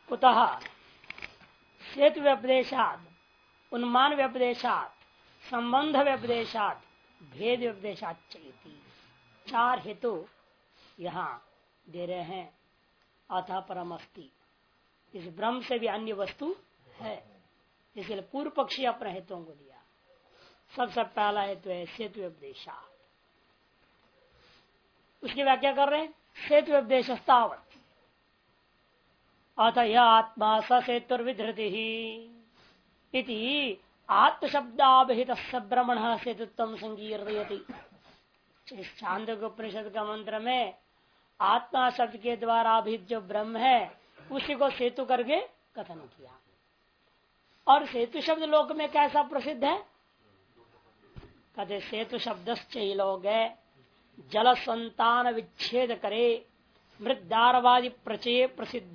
कुतः सेतु व्यपदेशात, उन्मान व्यपदेशात, संबंध व्यपदेशात, भेद व्यपदेशात चलती। चार हेतु यहाँ दे रहे हैं। अतः परमस्ति, इस ब्रह्म से भी अन्य वस्तु है, इसलिए पूर्व पक्षी अपने हेतुओं को दिया। सबसे पहला हेतु है सेतु व्यपदेशात। उसकी व्याख्या कर रहे हैं सेतु व्यपदेशस्तावत अथ यह आत्मा स सेतुर्विधृति इति आत्मशब्दाभिहित ब्रह्मण सेतुत्व संकीर्तयति। इस छांदोग्य उपनिषद का मंत्र में आत्मा शब्द के द्वारा अभिहित जो ब्रह्म है उसी को सेतु करके कथन किया। और सेतु शब्द लोक में कैसा प्रसिद्ध है? कहते सेतु शब्दश्च लोग जल संतान विच्छेद करे मृदारवादी प्रचय प्रसिद्ध।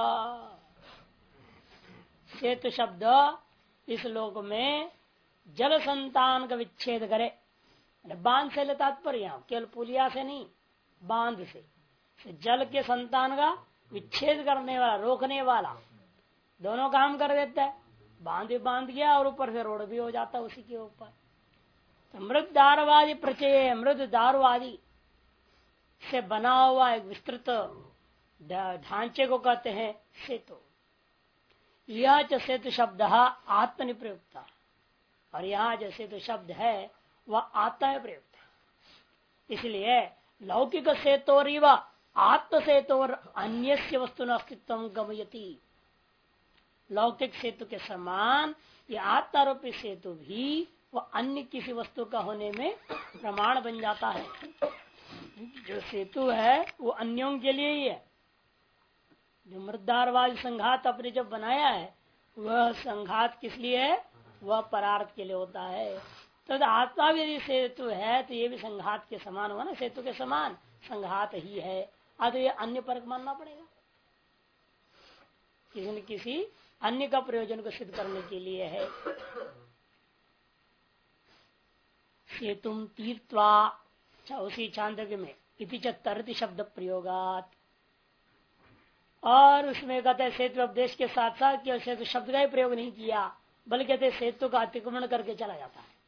सेतु शब्द इस लोक में जल संतान का विच्छेद करे, बांध से तात्पर्य केवल पुलिया से नहीं, बांध से जल के संतान का विच्छेद करने वाला, रोकने वाला, दोनों काम कर देता है। बांध भी बांध गया और ऊपर से रोड भी हो जाता है उसी के ऊपर। तो मृद दारवादी प्रचय, मृद दारवादी से बना हुआ एक विस्तृत ढांचे को कहते हैं सेतु। यह जो सेतु शब्द आत्मनिप्रयुक्त, और यहाँ जो सेतु शब्द है वह आत्मा में प्रयुक्त है। इसलिए लौकिक सेतोरिव आत्म सेतोर अन्य वस्तु अस्तित्व गमयति। लौकिक सेतु के समान ये आत्मारूपी सेतु भी वह अन्य किसी वस्तु का होने में प्रमाण बन जाता है। जो सेतु है वो अन्यों के लिए ही है। जो मृदारवादी संघात अपने जो बनाया है वह संघात किस लिए है? वह परार्थ के लिए होता है। तो आत्मा भी यदि सेतु है तो ये भी संघात के समान हुआ ना, सेतु के समान संघात ही है। तो ये अन्य परक मानना पड़ेगा, किसी न किसी अन्य का प्रयोजन को सिद्ध करने के लिए है। सेतुम तीर्थवा उसी छांदोग्य में इति च तरति शब्द प्रयोगात, और उसमें कहते हैं सेतु उपदेश के साथ साथ केवल सेतु शब्द का ही प्रयोग नहीं किया, बल्कि कहते सेतु का अतिक्रमण करके चला जाता है।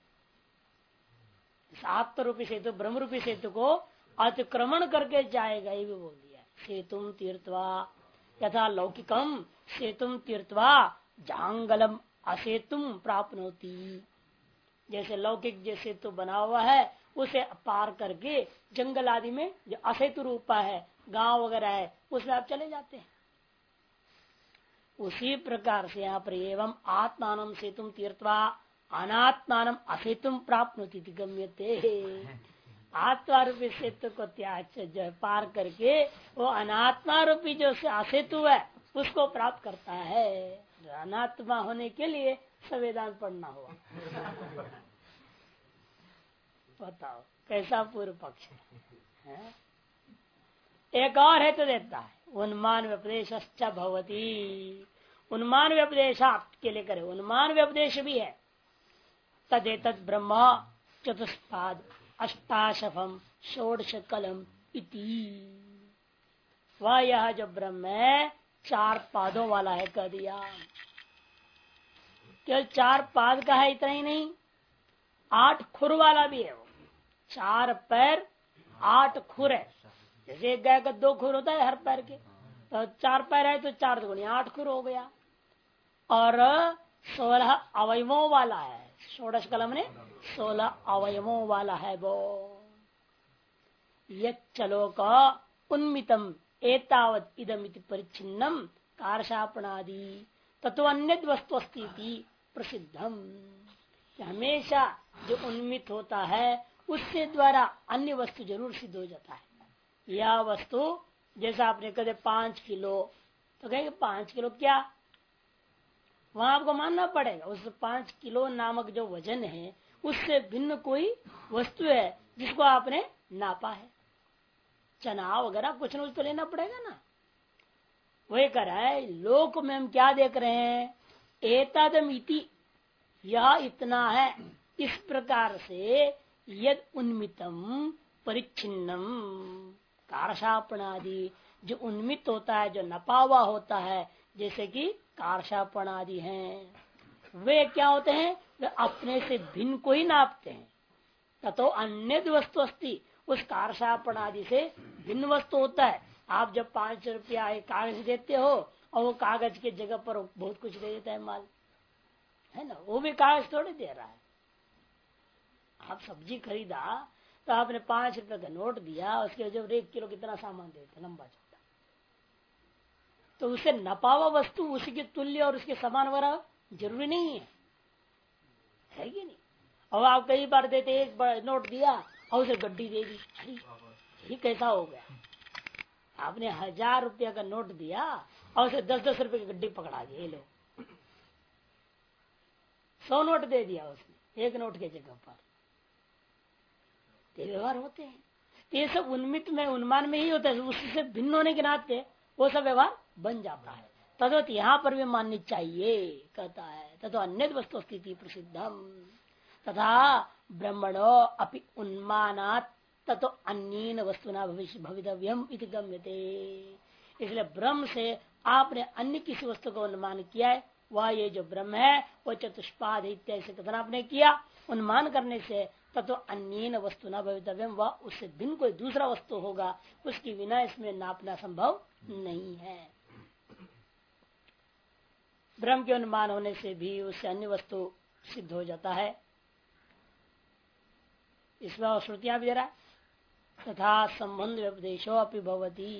आत्म रूपी सेतु, ब्रह्म रूपी सेतु को अतिक्रमण करके जाएगा, ये भी बोल दिया। सेतुम तीर्थवा यथा लौकिकम सेतुम तीर्थवा जांगलम असेतुम प्राप्नोति। जैसे लौकिक जो सेतु बना हुआ है उसे पार करके जंगल आदि में जो असेतु रूपा है, गांव वगैरह है, उसमें आप चले जाते हैं। उसी प्रकार से यहाँ पर एवं आत्मानम सेतुम तीर्थवा अनात्मानम असेतुम प्राप्नोति गम्यते। आत्मा रूपी सेतु को त्याग जो पार करके वो अनात्मा रूपी जो असेतु है उसको प्राप्त करता है। अनात्मा होने के लिए संवेदांत पढ़ना हुआ। बताओ कैसा पूर्व पक्ष है? एक और है तो देता है उन्मान व्यपदेश भवती। उन्मान व्यपदेशात के लिए करे, उन्मान व्यपदेश भी है। तदेतद ब्रह्म चतुष्पाद अष्टाशफम षोडश कलम इति। वह यह जो ब्रह्म है 4 पादों वाला है कह दिया। केवल 4 पाद का है इतना ही नहीं, 8 खुर वाला भी है। वो 4 पैर 8 खुर है। जैसे एक गाय का 2 खुर होता है हर पैर के, तो 4 पैर है तो 4 दुगुनी 8 खुर हो गया। और 16 अवयवों वाला है। षोडश कलम ने 16 अवयवों वाला है वो। यच्चलो का उन्मितम एतावत इदमिति परिच्छिन्नम कारशापणादि तत्व अन्य वस्तु स्थिति प्रसिद्धम। हमेशा जो उन्मित होता है उससे द्वारा अन्य वस्तु जरूर सिद्ध हो जाता है। यह वस्तु जैसा आपने कहते 5 किलो, तो कहेंगे 5 किलो क्या, वहां आपको मानना पड़ेगा उस 5 किलो नामक जो वजन है उससे भिन्न कोई वस्तु है जिसको आपने नापा है। चना वगैरह कुछ न कुछ तो लेना पड़ेगा ना। वही कर रहा है लोक में हम क्या देख रहे हैं, एतदम इति, यह इतना है। इस प्रकार से यद उन्मितम परिच्छिन्नम कारशापणादि जो उन्मित होता है, जो नपा हुआ होता है, जैसे कि कार्षापण आदि हैं, वे क्या होते हैं? वे अपने से भिन्न को ही नापते हैं। ततो अन्य वस्तु अस्ति, उस कार्षापण आदि से भिन्न वस्तु होता है। आप जब 5 रुपया कागज देते हो और वो कागज के जगह पर बहुत कुछ दे देता है माल, है ना, वो भी कागज थोड़ी दे रहा है। आप सब्जी खरीदा तो आपने 5 रुपए का नोट दिया, उसके जब 1 किलो कितना सामान देते, लंबा चौड़ा, तो उसे नपावा वस्तु उसी के तुल्य और उसके समान वगैरह जरूरी नहीं है कि नहीं? और आप कई बार देते, एक बार नोट दिया और उसे गड्डी दे दी, अरे ये कैसा हो गया? आपने 1000 रुपया का नोट दिया और उसे 10-10 रुपए की गड्डी पकड़ा दी, ये लो 100 नोट दे दिया उसने एक नोट के जगह पर। व्यवहार होते हैं, ये सब उन्मित में, उन्मान में ही होता है। उससे भिन्न होने के नाते वो सब व्यवहार बन जाता है। तद्वत यहाँ पर भी माननी चाहिए, कहता है तथा अन्य वस्तु स्थिति प्रसिद्धम तथा ब्रह्मणो अपि उन्मानात् ततो अन्येन वस्तुना भवितव्यम इति गम्यते। इसलिए ब्रह्म से आपने अन्य किसी वस्तु का अनुमान किया है, वह ये जो ब्रह्म है वो चतुष्पाद इत्यादि से कथन आपने किया। अनुमान करने से ततो अन्येन वस्तु न भवितव्यम, वह उससे भिन्न कोई दूसरा वस्तु होगा, उसकी बिना इसमें नापना संभव नहीं है। ब्रह्म के अनुमान होने से भी उससे अन्य वस्तु सिद्ध हो जाता है। इसमें श्रुतियां भी दे रहा है, तथा संबंध व्यपदेशो अपि भवति।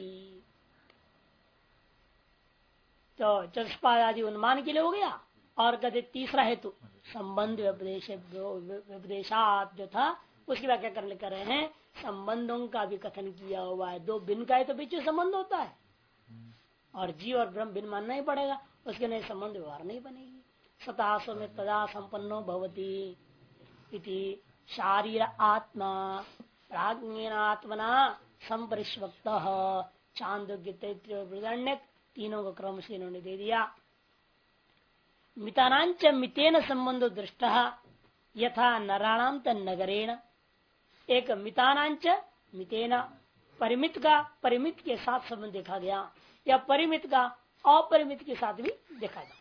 तो चतुष्पाद आदि अनुमान के लिए हो गया। और कहते तीसरा हेतु संबंध व्यपदेशात जो था, उसकी व्याख्या करने कर रहे हैं। संबंधों का भी कथन किया हुआ है। दो भिन्न का है तो बीच में संबंध होता है, और जीव और ब्रह्म भिन्न मानना ही पड़ेगा, उसके नहीं संबंध व्यवहार नहीं बनेगी। सतासो में तदा संपन्नो भवती इति शारीर आत्मा प्राज्ञात्मना संपरिष्वक्त चांदोग्य तैत्रीय तीनों को क्रम से इन्होंने दे दिया। मितानांच मितेन संबंधो दृष्ट यथा नराणाम तन्नगरेण। एक मितानांच मितेन, परिमित का परिमित के साथ संबंध देखा गया, या परिमित का अपरिमित के साथ भी देखा जाता।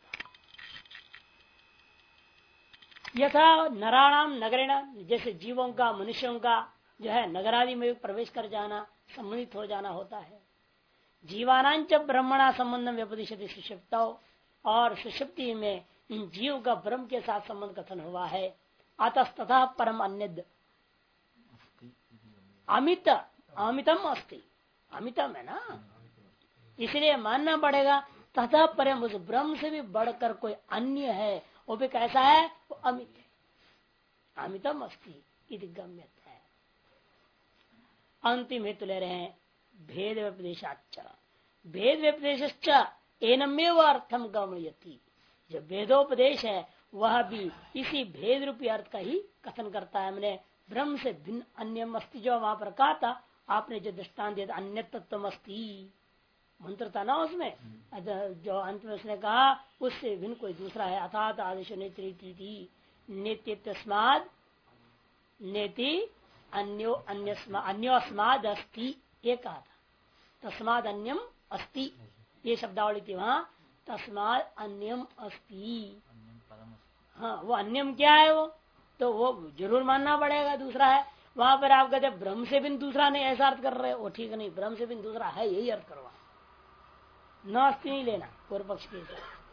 यथा नराणाम नगरेण, जैसे जीवों का, मनुष्यों का जो है नगरादि में प्रवेश कर जाना, संबंधित हो जाना होता है। जीवानांच ब्रह्मणा संबंधम व्यपदिशति सुषुप्तौ, और सुषुप्ति में इन जीव का ब्रह्म के साथ संबंध कथन हुआ है। अतस्तः परम अन्यद अमित, अमितम अस्ति, अमितम है ना, इसलिए मानना पड़ेगा तथा परम, उस ब्रह्म से भी बढ़कर कोई अन्य है, वो भी कैसा है? वो अमित है। अमितम अस्ति इति गम्यते है। अंतिम हेतु ले रहे हैं भेद व्यपदेशाच्च। भेद व्यपदेश एनमेव अर्थम गमयति। जो भेदोपदेश है वह भी इसी भेद रूपी अर्थ का ही कथन करता है। हमने ब्रह्म से भिन्न अन्य अस्ति जो वहां पर कहा था, आपने जो दृष्टांत दिया अन्य तत्व अस्ति मंत्र था ना, उसमें जो अंत में उसने कहा उससे भिन्न कोई दूसरा है। अर्थात आदेश नेत्री नेत्य तस्माद नेति अन्यो अन्योस्माद अस्ति, ये कहा था। तस्माद अन्यम अस्ति, ये शब्दावली थी वहां। तस्माद अन्यम अस्ति, हाँ वो अन्यम क्या है? वो तो वो जरूर मानना पड़ेगा दूसरा है। वहां पर आप कहते ब्रह्म से बिन दूसरा नहीं, ऐसा अर्थ कर रहे हो, वो ठीक नहीं। ब्रह्म से बिन दूसरा है, यही अर्थ करवा, न अस्ति नहीं लेना पूर्व पक्ष के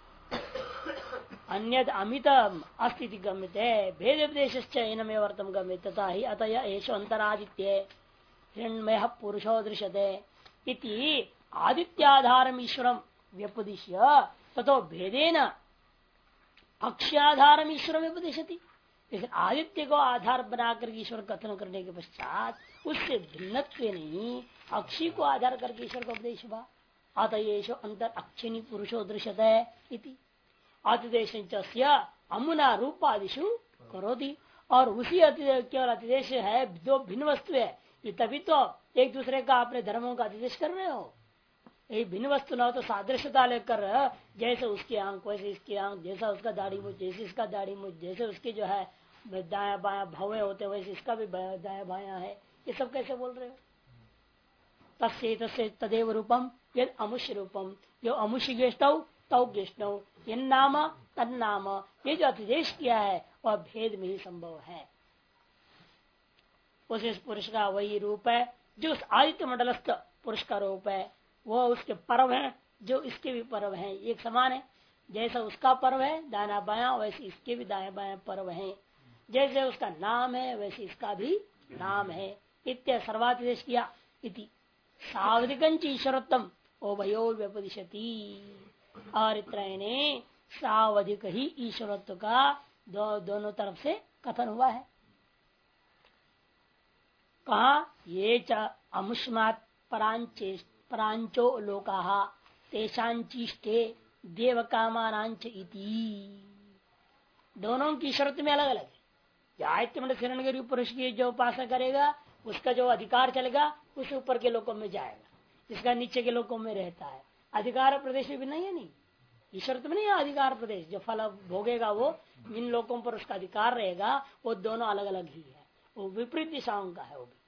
अन्यद अमित अस्थिति गम्यते भेद उपदेश इनमें वर्तम गम्यते तथा ही अतः एष अंतरादित्य हिरण्मय पुरुषो दृश्यते इति आदित्याधारम ईश्वरम व्यपदिश्य ततो भेदेन अक्षयाधारम ईश्वर व्यपदिशति। आदित्य को आधार बनाकर ईश्वर कथन करने के पश्चात उससे भिन्नत्व नहीं, अक्षी को आधार करके ईश्वर का उपदेश हुआ। अतएष अंतर अक्षिणी पुरुषो दृश्यते इति अतिदेश अमुना रूपादिशु करोति। और उसी केवल अतिदेश है, दो भिन्न वस्तु है, ये तभी तो एक दूसरे का अपने धर्मों का अतिदेश कर रहे हो। यही भिन्न वस्तु ना हो तो सादृश्यता लेकर जैसे उसकी आंख वैसे इसकी आंख, जैसा उसका दाढ़ी मुझ जैसे इसका दाढ़ी मुझ, जैसे उसके जो है दाया बाया भवे होते वैसे इसका भी दाया बाया है, ये सब कैसे बोल रहे हो? तस्य तदेव रूपम यद अमुष्य रूपम जो अमुष्य गेष्टव तौ गेष्टव ये नाम तन्नाम ये जो अतिदेश किया है वह भेद में ही संभव है। उस पुरुष का वही रूप है जो उस आदित्य मंडलस्थ पुरुष का रूप है, वह उसके पर्व है जो इसके भी पर्व हैं, एक समान है। जैसा उसका पर्व है दाना बाया वैसे इसके भी दाया बाया पर्व हैं, जैसे उसका नाम है वैसे इसका भी नाम है। इत्य सर्वातिदेश किया इति सावधिकंच ईश्वरोत्तम उभयो व्यपदिशति और इतने सावधिक ही ईश्वरत्व का दोनों तरफ से कथन हुआ है। कहा ये च अमुष्मात् परांचो लोका तेषांचिष्टे देव कामानांच इति। दोनों की शर्त में अलग अलग है। जो आयत्य मंडल हिरण्यगिरि पुरुष की जो उपासना करेगा उसका जो अधिकार चलेगा उस ऊपर के लोकों में जाएगा, जिसका नीचे के लोकों में रहता है। अधिकार प्रदेश भी नहीं है, नहीं ईश्वर में नहीं है अधिकार प्रदेश। जो फल भोगेगा वो जिन लोकों पर उसका अधिकार रहेगा वो दोनों अलग अलग ही है, वो विपरीत दिशाओं का है। वो भी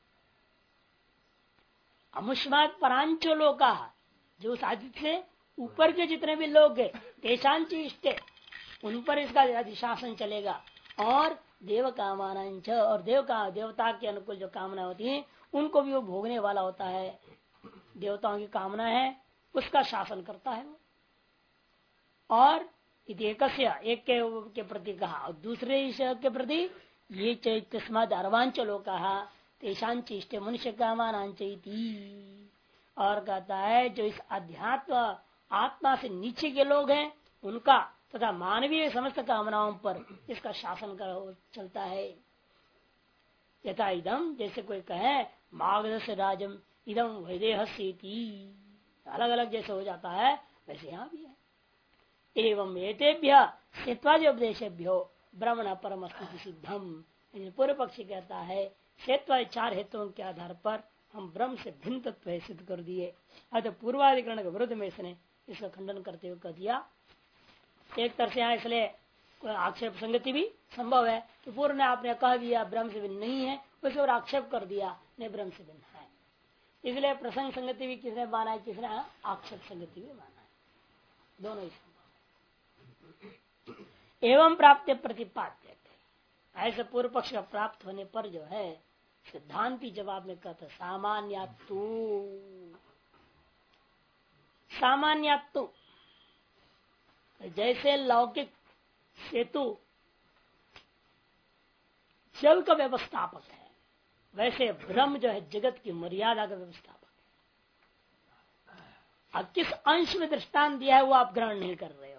अमुष्मात् परांचो लोका, जो उस आदित्य से ऊपर के जितने भी लोग है तेषांची इष्टे उन पर इसका अधिशासन चलेगा। और देव कामानांच और देवता के अनुकूल जो कामना होती है उनको भी वो भोगने वाला होता है। देवताओं की कामना है उसका शासन करता है वो। और एक के प्रति कहा और दूसरे ईश्वर के प्रति ये चैतस्माद अर्वांच लोका तेषांच इष्टे मनुष्य कामानांच इति। और कहता है जो इस अध्यात्म आत्मा से नीचे के लोग हैं उनका तथा मानवीय समस्त कामनाओं पर इसका शासन कर चलता है। यथा इदम जैसे कोई कहे मागधस्य राजम इदम वैदेहस्येति, अलग अलग जैसे हो जाता है वैसे यहाँ भी है। एवं एतेभ्य क्षेत्वादि उपदेशेभ्यो ब्रह्मण परम स्थिति सिद्धम। पूर्व पक्षी कहता है क्षेत्र 4 हेतुओं के आधार पर हम ब्रह्म से भिन्न तत्व सिद्ध कर दिए। अतः पूर्वाधिकरण के विरुद्ध में इसने इसका खंडन करते हुए कह दिया। एक तरह से यहाँ इसलिए आक्षेप संगति भी संभव है कि पूर्व ने आपने कह दिया ब्रह्म से भिन्न नहीं है, उसे और आक्षेप कर दिया नहीं ब्रह्म से भिन्न है। इसलिए प्रसंग संगति भी किसने माना है, किसने आक्षेप संगति भी माना है, दोनों ही संभव। एवं प्राप्त प्रतिपाद्य, ऐसे पूर्व पक्ष का प्राप्त होने पर जो है सिद्धांति जवाब में कहता सामान्यात्तु जैसे लौकिक सेतु जल का व्यवस्थापक है वैसे ब्रह्म जो है जगत की मर्यादा का व्यवस्थापक है। अब किस अंश में दृष्टांत दिया है वो आप ग्रहण नहीं कर रहे हो।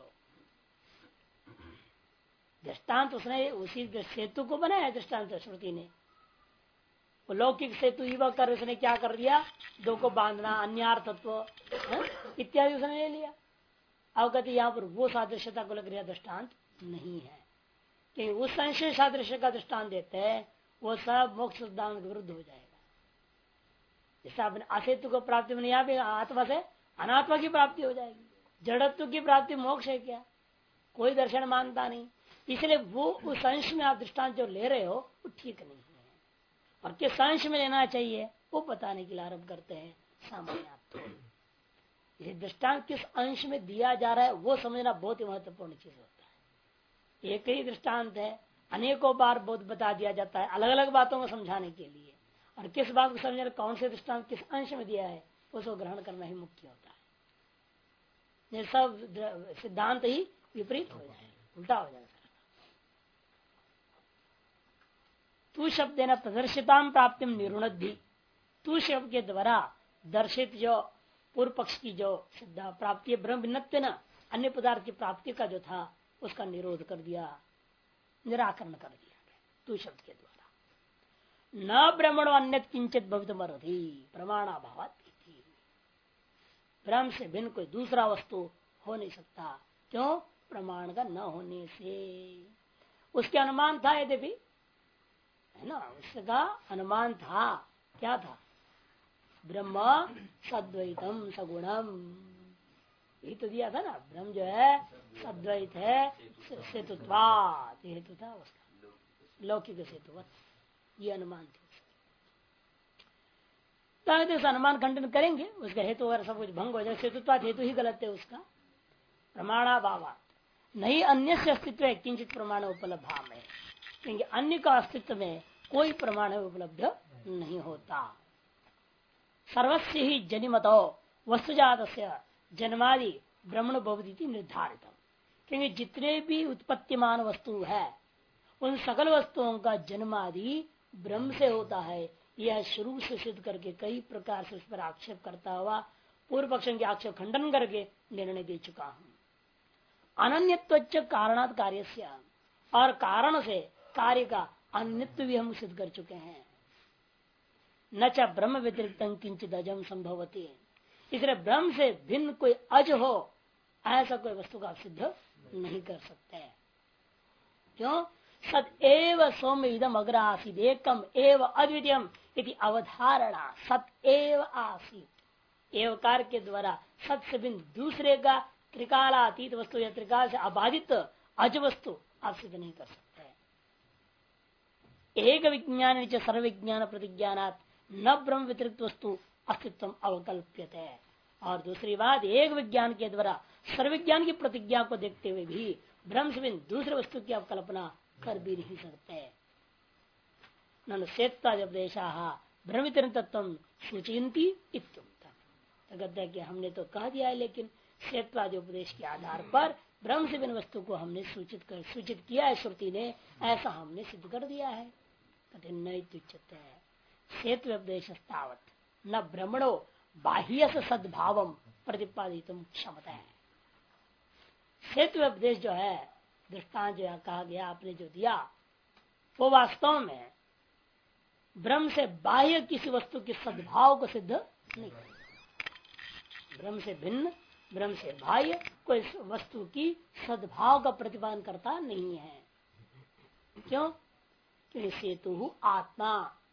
दृष्टांत उसने उसी सेतु को बनाया, दृष्टांत श्रुति ने वो लौकिक सेतु युवा कर उसने क्या कर दिया, दो को बांधना अन्यार्थत्व इत्यादि उसने ले लिया। अवगति यहाँ पर वो सादृश्यता को लग रहा दृष्टांत नहीं है कि उस संशय सादृश्य का दृष्टांत देते हैं वो सब मोक्ष सिद्धांत के विरुद्ध हो जाएगा। जैसे आपने असेतु को प्राप्ति में यहाँ भी आत्मा से अनात्मा की प्राप्ति हो जाएगी। जड़त्व की प्राप्ति मोक्ष है क्या, कोई दर्शन मानता नहीं। इसलिए वो उस अंश में आप दृष्टांत जो ले रहे हो वो ठीक नहीं है और किस अंश में लेना चाहिए वो बताने के लिए आरंभ करते हैं। सामान्य ये दृष्टांत किस अंश में दिया जा रहा है वो समझना बहुत ही महत्वपूर्ण चीज होता है। एक ही दृष्टांत है, अनेकों बार बहुत बता दिया जाता है अलग अलग बातों को समझाने के लिए, और किस बात को समझना कौन से दृष्टांत किस अंश में दिया है उसको ग्रहण करना ही मुख्य होता है। ये सब सिद्धांत ही विपरीत हो जाए, उल्टा हो जाएगा। तू शब्द न प्रदर्शिता प्राप्ति निरुणद्धि, तू शब्द के द्वारा दर्शित जो पूर्व पक्ष की जो सिद्धा प्राप्ति ब्रह्म भिन्नत्व न अन्य पदार्थ की प्राप्ति का जो था उसका निरोध कर दिया, निराकरण कर दिया तू शब्द के द्वारा। न ब्रह्मण अन्य किंचित भवितुमर्हति प्रमाणाभावात्, ब्रह्म से भिन्न कोई दूसरा वस्तु हो नहीं सकता। क्यों? प्रमाण का न होने से। उसके अनुमान था यद्यपि, है ना, उसका अनुमान था, क्या था? ब्रह्म सद्वैतम सगुणम, यही तो दिया था ना, ब्रह्म जो है सद्वैत है सेतुत्वात्, हेतु था उसका लौकिक सेतुवत, ये अनुमान थे। तो अनुमान खंडन करेंगे, उसका हेतु वगैरह सब कुछ भंग हो जाए। सेतुत्वाद हेतु ही गलत है उसका। प्रमाणाभावात नहीं अन्य से अस्तित्व है किंचित प्रमाण उपलब्ध में, क्योंकि अन्य का अस्तित्व में कोई प्रमाण उपलब्ध नहीं होता। सर्वस्व ही जनिमतो वस्तुजात से जन्मादि ब्रह्मण भवती निर्धारित, क्योंकि जितने भी उत्पत्तिमान वस्तु है उन सकल वस्तुओं का जन्मादि ब्रह्म से होता है। यह शुरू से सिद्ध करके कई प्रकार से उस पर आक्षेप करता हुआ पूर्व पक्ष के आक्षेप खंडन करके निर्णय दे चुका हूं। अनन्यत्व कारणात् कार्य से, और कारण से कार्य का अन्यत्व भी हम सिद्ध कर चुके हैं। न च ब्रह्म व्यतिरिक्त किंचित अजम संभवती, इसलिए ब्रह्म से भिन्न कोई अज हो ऐसा कोई वस्तु का सिद्ध नहीं कर सकते। क्यों? सत एव सौम्य इदम अग्र आसीद एकम एव अद्वितीयम इति अवधारणा सत एव आसीत। एवकार के द्वारा सत से भिन्न दूसरे का त्रिकालातीत वस्तु या त्रिकाल से अबाधित अज वस्तु आप सिद्ध नहीं कर सकते। एक विज्ञान सर्व विज्ञान प्रतिज्ञानात् न ब्रह्म व्यतिरिक्त वस्तु अस्तित्व अवकल्प्यते है। और दूसरी बात, एक विज्ञान के द्वारा सर्वविज्ञान की प्रतिज्ञा को देखते हुए भी ब्रह्म से भिन्न दूसरे वस्तु की आप कल्पना कर भी नहीं सकते। ननुदेशा ब्रह्म तत्व सूचयती इत्युक्तम। तो कहते हैं कि हमने तो कह दिया है, लेकिन क्षेत्रादि उपदेश के आधार पर ब्रह्म से भिन्न वस्तु को हमने सूचित किया है श्रुति ने, ऐसा हमने सिद्ध कर दिया है। कहते नैत्युच्यते है क्षेत्र उपदेश तावत न ब्रह्मणो बाह्य सद्भाव प्रतिपादित क्षमता है। क्षेत्र उपदेश जो है, दृष्टांत जो कहा गया आपने जो दिया, वो वास्तव में ब्रह्म से बाह्य किसी वस्तु के सद्भाव को सिद्ध नहीं करता। ब्रह्म से भिन्न, ब्रह्म से बाह्य कोई वस्तु की सद्भाव का प्रतिपादन करता नहीं है। क्यों? क्योंकि सेतु आत्मा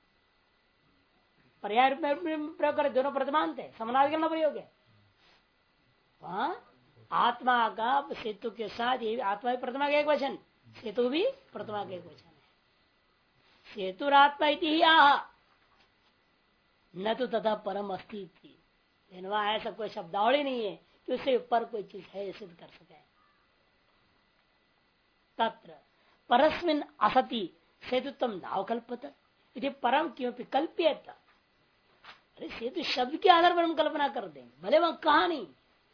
पर्याय प्रयोग कर दोनों प्रतिमान थे, समानार्थी करना प्रयोग है। वहां आत्मा का सेतु के साथ ये आत्मा भी प्रतिमा का एक वचन, सेतु भी प्रतिमा का एक वचन है। सेतुरात्मा इति ही आह न तो तथा परम अस्तित्व, वहां ऐसा कोई शब्दावली नहीं है कि उससे ऊपर कोई चीज है सिद्ध कर सके। तत्र परस्मिन असति सेतुत्व नावकल्पत यदि परम क्यों कल्प्यत। अरे सेतु शब्द के आधार पर हम कल्पना कर देंगे, भले वहां कहा नहीं,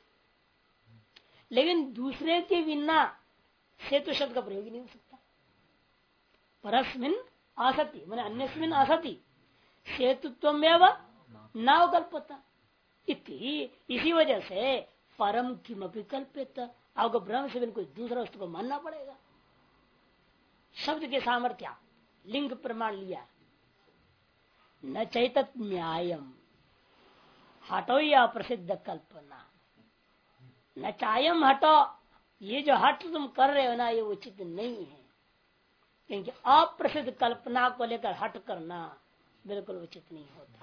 लेकिन दूसरे के बिना सेतु शब्द का प्रयोग ही नहीं हो सकता। परस्मिन असति मैंने अन्यस्मिन असति सेतुत्व नावकल्पता, इसी वजह से परम किमपि कल्पित, आपको ब्रह्म से बिन कोई दूसरा वस्तु को मानना पड़ेगा। शब्द के सामर्थ्य लिंग प्रमाण लिया। न चैतत न्यायम हटो या प्रसिद्ध कल्पना, न चायम हटो, ये जो हट तुम कर रहे हो ना ये उचित नहीं है। क्योंकि अप्रसिद्ध कल्पना को लेकर हट करना बिल्कुल उचित नहीं होता।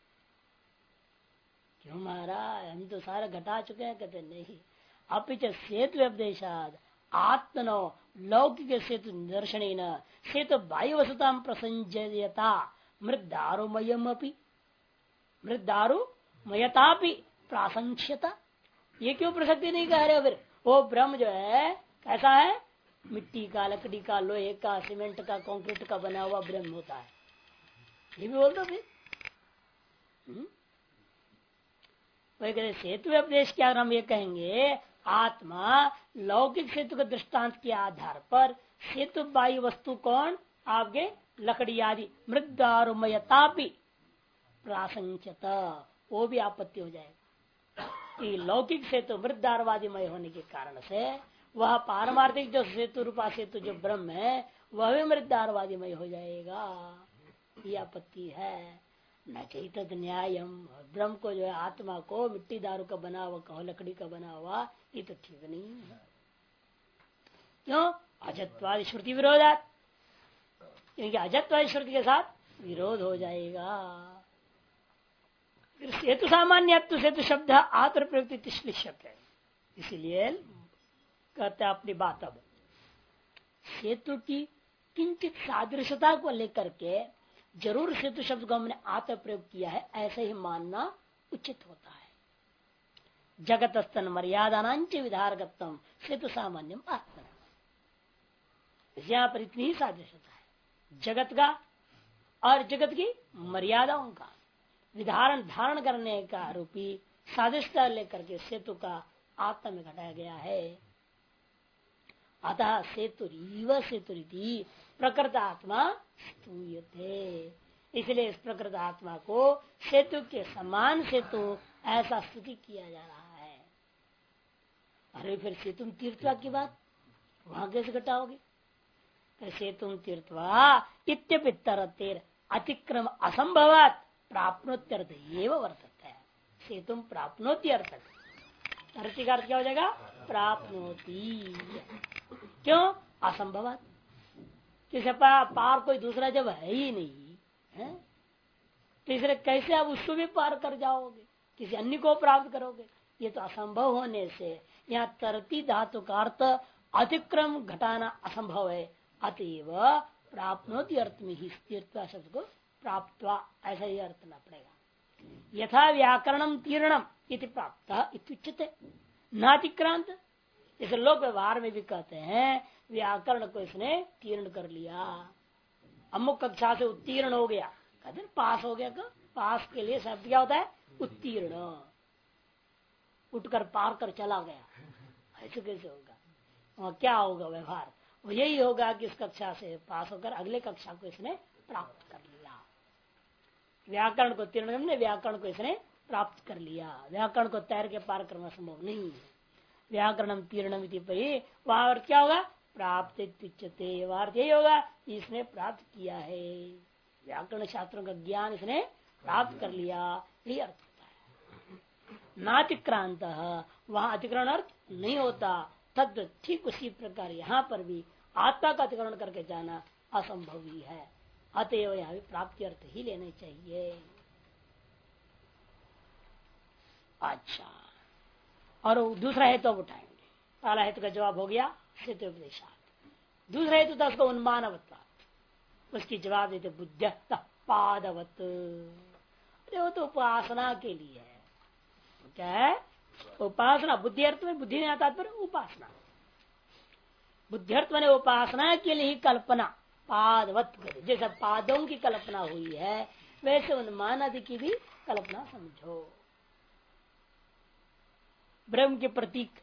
क्यों महाराज, हम तो सारा घटा चुके हैं। कहते नहीं, अपिच सेतु उपदेशाद आत्मनो लौकिक सेतु निदर्शन सेतु वायु वसुता प्रसंजयता मृदारुमयम अपि मृदारुमयतापि प्रासंख्यता। ये क्यों प्रसक्ति नहीं कह रहे? फिर वो ब्रह्म जो है कैसा है? मिट्टी का, लकड़ी का, लोहे का, सीमेंट का, कंक्रीट का बना हुआ ब्रह्म होता है, ये भी बोल दो फिर। वही कहते सेतु उपदेश क्या हम ये कहेंगे, आत्मा लौकिक सेतु के दृष्टांत के आधार पर सेतु बाई वस्तु कौन? आपके लकड़ी आदि मृदारुमयतापि प्रासंख्यत, वो भी आपत्ति हो जाएगा कि लौकिक सेतु मृदारवादीमय होने के कारण से वह पारमार्थिक जो सेतु रूपा सेतु जो ब्रह्म है वह भी मृदारवादीमय हो जाएगा। ये आपत्ति है। न चैतत न्यायम, ब्रह्म को जो है आत्मा को मिट्टी दारू का बना हुआ कहो, लकड़ी का बना हुआ, ये तो ठीक नहीं है। क्यों? अजत्वादी श्रुति विरोधात, क्योंकि अजत्वादी श्रुति के साथ विरोध हो जाएगा। फिर सेतु सामान्य सेतु शब्द आत्म प्रयुक्त श्लिष्यत है, इसीलिए कहते अपनी बात। अब सेतु की किंचित सादृश्यता को लेकर के जरूर सेतु शब्द को हमने आत्म प्रयोग किया है ऐसे ही मानना उचित होता है। जगत स्तन मर्यादानांच विधारकत्वम सेतु सामान्यम आत्मा, यहाँ पर इतनी ही सादृश्यता है जगत का और जगत की मर्यादाओं का विधारण धारण करने का आरोपी सादृश्यता लेकर के सेतु का आत्मा में घटाया गया है। अतः सेतुरीव सेतुरिति प्रकृत आत्मा स्तूयते, इसलिए इस प्रकृत आत्मा को सेतु के समान सेतु ऐसा स्तुति किया जा रहा है। अरे फिर सेतु तीर्थवा की बात वहां कैसे घटाओगे? सेतु तीर्थवा इत्यपितर अतिक्रम असंभवात प्राप्नोत्यर्थ एवं वर्तते है। सेतु प्राप्नोति अर्थ का अर्थ क्या हो जाएगा? प्राप्नोति। क्यों? असंभवात, किसी पार कोई दूसरा जब है ही नहीं है तो इसलिए कैसे आप उसको भी पार कर जाओगे, किसी अन्य को प्राप्त करोगे? ये तो असंभव होने से यहाँ तरती धातु का अर्थ अतिक्रम घटाना असंभव है। अतएव प्राप्नोति अर्थ में ही तीर्थवा शब्द को प्राप्त ऐसा ही अर्थ ना पड़ेगा। यथा व्याकरणम तीर्णम इति प्राप्त इत्युच्यते नातिक्रांत, इस लोक व्यवहार में भी कहते हैं व्याकरण को इसने तीर्ण कर लिया, अमुक कक्षा से उत्तीर्ण हो गया, कहते हैं पास हो गया। का पास के लिए शब्द क्या होता है? उत्तीर्ण, उठकर पार कर चला गया। ऐसे कैसे होगा? वहां क्या होगा व्यवहार? वो यही होगा कि इस कक्षा से पास होकर अगले कक्षा को इसने प्राप्त कर लिया। व्याकरण को तीर्ण करने, व्याकरण को इसने प्राप्त कर लिया। व्याकरण को तैर के पार करना संभव नहीं है। व्याकरणम तीर्णम वहां क्या होगा? प्राप्त इत्युच्यते, वार्थ यही होगा इसने प्राप्त किया है, व्याकरण शास्त्रों का ज्ञान इसने प्राप्त कर लिया, यही अर्थ होता है। नातिक्रांत, वहां अतिक्रमण अर्थ नहीं होता। तद ठीक उसी प्रकार यहाँ पर भी आत्मा का अतिक्रमण करके जाना असंभव ही है। अतएव यहाँ भी प्राप्ति अर्थ ही लेने चाहिए। अच्छा, और दूसरा हेतु तो उठाएंगे। पहला हेतु का जवाब हो गया सेतु उपदेशात्। दूसरा हेतु था उसको उन्मानवत्वा, उसकी जवाब देते बुद्ध पादवत। वो तो उपासना के लिए है। क्या है? उपासना। बुद्धि अर्थ में बुद्धि नहीं आता पर उपासना, बुद्धि अर्थ में उपासना के लिए ही कल्पना पादवत करे। जैसे पादों की कल्पना हुई है वैसे उन्मान आदि की भी कल्पना समझो। ब्रह्म के प्रतीक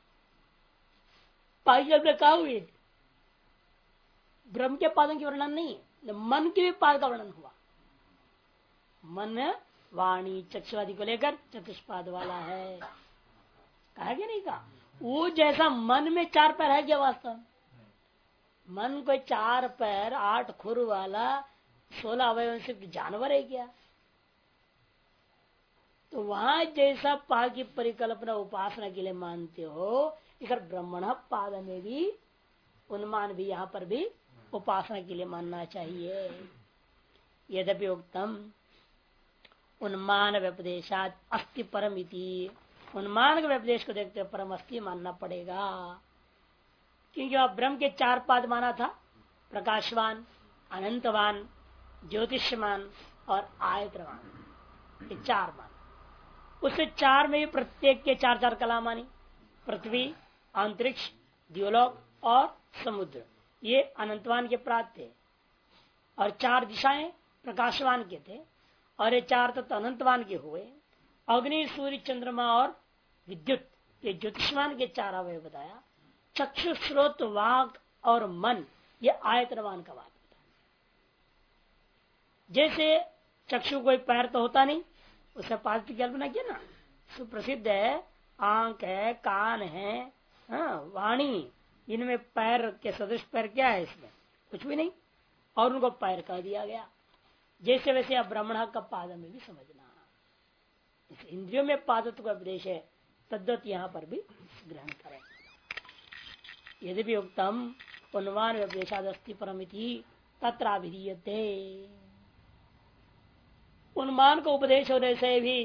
पाद कहा हुए, ब्रह्म के पादों की वर्णन नहीं है, मन के भी पाद का वर्णन हुआ। मन वाणी चक्षुआदि को लेकर चतुष्पाद वाला है, कहा क्या नहीं कहा? वो जैसा मन में 4 पैर है क्या वास्तव में? मन कोई 4 पैर 8 खुर वाला 16 अवयव से जानवर है क्या? तो वहां जैसा पाद की परिकल्पना उपासना के लिए मानते हो, इधर ब्रह्मण पाद में भी उन्मान भी यहाँ पर भी उपासना के लिए मानना चाहिए। यद्यपि उत्तम उन्मान व्यपदेशात अस्ति परम इति, उन्मान के व्यपदेश को देखते हुए परम अस्ति मानना पड़ेगा। क्योंकि वह ब्रह्म के 4 पाद माना था, प्रकाशवान, अनंतवान, ज्योतिषमान और आयतवान, ये 4 मान। उससे 4 में भी प्रत्येक के 4 कला मानी। पृथ्वी, अंतरिक्ष, द्योलोक और समुद्र, ये अनंतवान के प्रात थे। और 4 दिशाएं प्रकाशवान के थे और ये 4 तत्व अनंतवान के हुए। अग्नि, सूर्य, चंद्रमा और विद्युत, ये ज्योतिषमान के 4 अवयव बताया। चक्षु, श्रोत, वाक और मन, ये आयतनवान का बात बताया। जैसे चक्षु कोई पैर तो होता नहीं, उससे पाद की कल्पना किया ना, सुप्रसिद्ध है। आंख है, कान है, वाणी, इनमें पैर के सदृश पैर क्या है? इसमें कुछ भी नहीं, और उनको पैर कह दिया गया। जैसे वैसे आप ब्राह्मण का पाद में भी समझना, इस इंद्रियों में पादत्व का उपदेश है, तद्वत यहाँ पर भी ग्रहण करें। यदि भी उत्तम उन्मान व्यपदेशादस्ति परमिति तत्राभिधीयते, उन्मान को उपदेश होने से भी